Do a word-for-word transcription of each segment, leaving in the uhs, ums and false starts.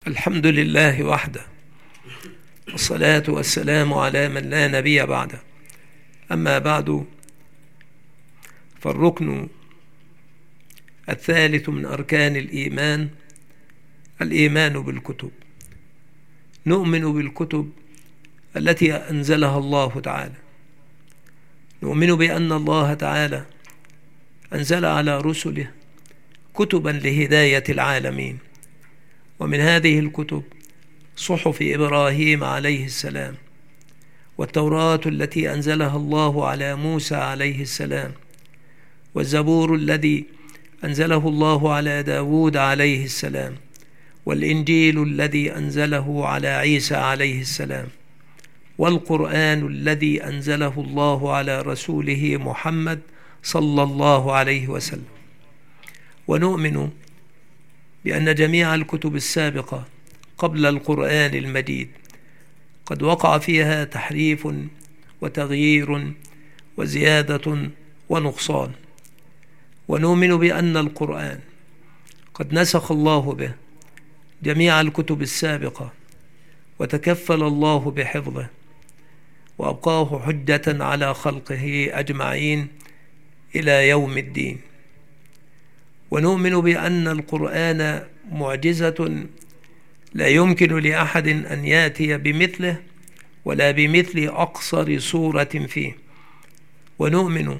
الحمد لله وحده، والصلاة والسلام على من لا نبي بعده. أما بعد، فالركن الثالث من أركان الإيمان الإيمان بالكتب. نؤمن بالكتب التي أنزلها الله تعالى. نؤمن بأن الله تعالى أنزل على رسله كتبا لهداية العالمين، ومن هذه الكتب صحف إبراهيم عليه السلام، والتوراة التي أنزلها الله على موسى عليه السلام، والزبور الذي أنزله الله على داود عليه السلام، والإنجيل الذي أنزله على عيسى عليه السلام، والقرآن الذي أنزله الله على رسوله محمد صلى الله عليه وسلم. ونؤمن بأن جميع الكتب السابقة قبل القرآن المجيد قد وقع فيها تحريف وتغيير وزيادة ونقصان. ونؤمن بأن القرآن قد نسخ الله به جميع الكتب السابقة، وتكفل الله بحفظه، وأبقاه حجة على خلقه أجمعين إلى يوم الدين. ونؤمن بأن القرآن معجزة لا يمكن لأحد أن يأتي بمثله ولا بمثل أقصر سورة فيه. ونؤمن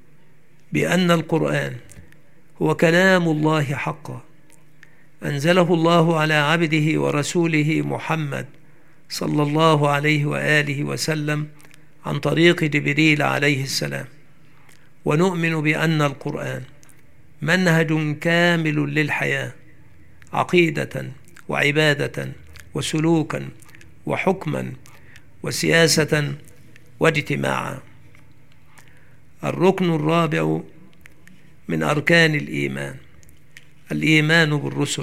بأن القرآن هو كلام الله حقا، أنزله الله على عبده ورسوله محمد صلى الله عليه وآله وسلم عن طريق جبريل عليه السلام. ونؤمن بأن القرآن منهج كامل للحياة، عقيدة وعبادة وسلوكا وحكما وسياسة واجتماعا. الركن الرابع من أركان الإيمان الإيمان بالرسل.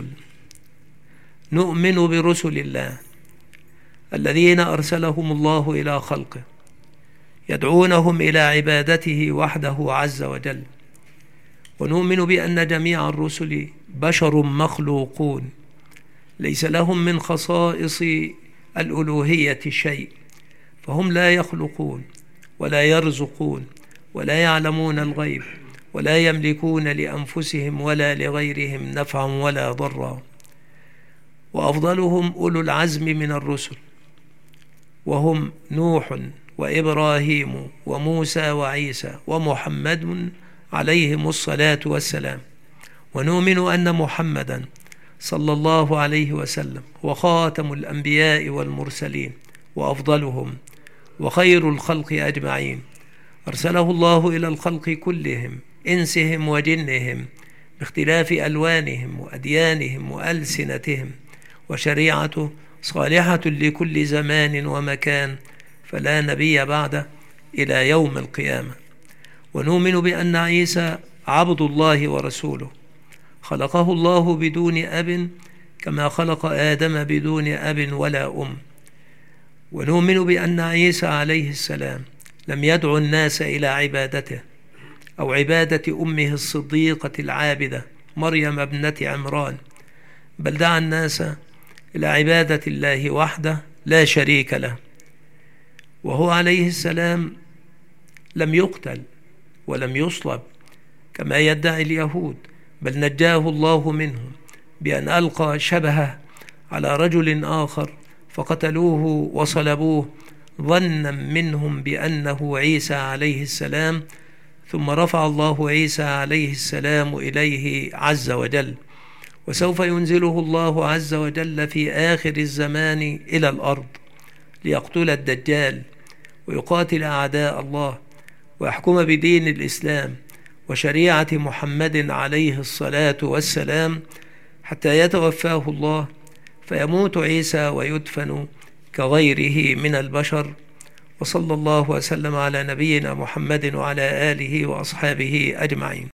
نؤمن برسل الله الذين أرسلهم الله إلى خلقه، يدعونهم إلى عبادته وحده عز وجل. ونؤمن بأن جميع الرسل بشر مخلوقون، ليس لهم من خصائص الألوهية شيء، فهم لا يخلقون ولا يرزقون ولا يعلمون الغيب ولا يملكون لأنفسهم ولا لغيرهم نفعا ولا ضرا. وأفضلهم أولو العزم من الرسل، وهم نوح وإبراهيم وموسى وعيسى ومحمد عليهم الصلاة والسلام. ونؤمن أن محمدا صلى الله عليه وسلم هو خاتم الأنبياء والمرسلين، وأفضلهم وخير الخلق أجمعين، أرسله الله إلى الخلق كلهم إنسهم وجنهم باختلاف ألوانهم وأديانهم وألسنتهم، وشريعته صالحة لكل زمان ومكان، فلا نبي بعده إلى يوم القيامة. ونؤمن بأن عيسى عبد الله ورسوله، خلقه الله بدون أب كما خلق آدم بدون أب ولا أم. ونؤمن بأن عيسى عليه السلام لم يدعو الناس إلى عبادته أو عبادة أمه الصديقة العابدة مريم ابنة عمران، بل دعا الناس إلى عبادة الله وحده لا شريك له. وهو عليه السلام لم يقتل ولم يصلب كما يدعي اليهود، بل نجاه الله منهم بأن ألقى شبهه على رجل آخر فقتلوه وصلبوه ظنا منهم بأنه عيسى عليه السلام، ثم رفع الله عيسى عليه السلام إليه عز وجل. وسوف ينزله الله عز وجل في آخر الزمان إلى الأرض ليقتل الدجال ويقاتل أعداء الله، ويحكم بدين الإسلام وشريعة محمد عليه الصلاة والسلام، حتى يتوفاه الله فيموت عيسى ويدفن كغيره من البشر. وصلى الله وسلم على نبينا محمد وعلى آله وأصحابه أجمعين.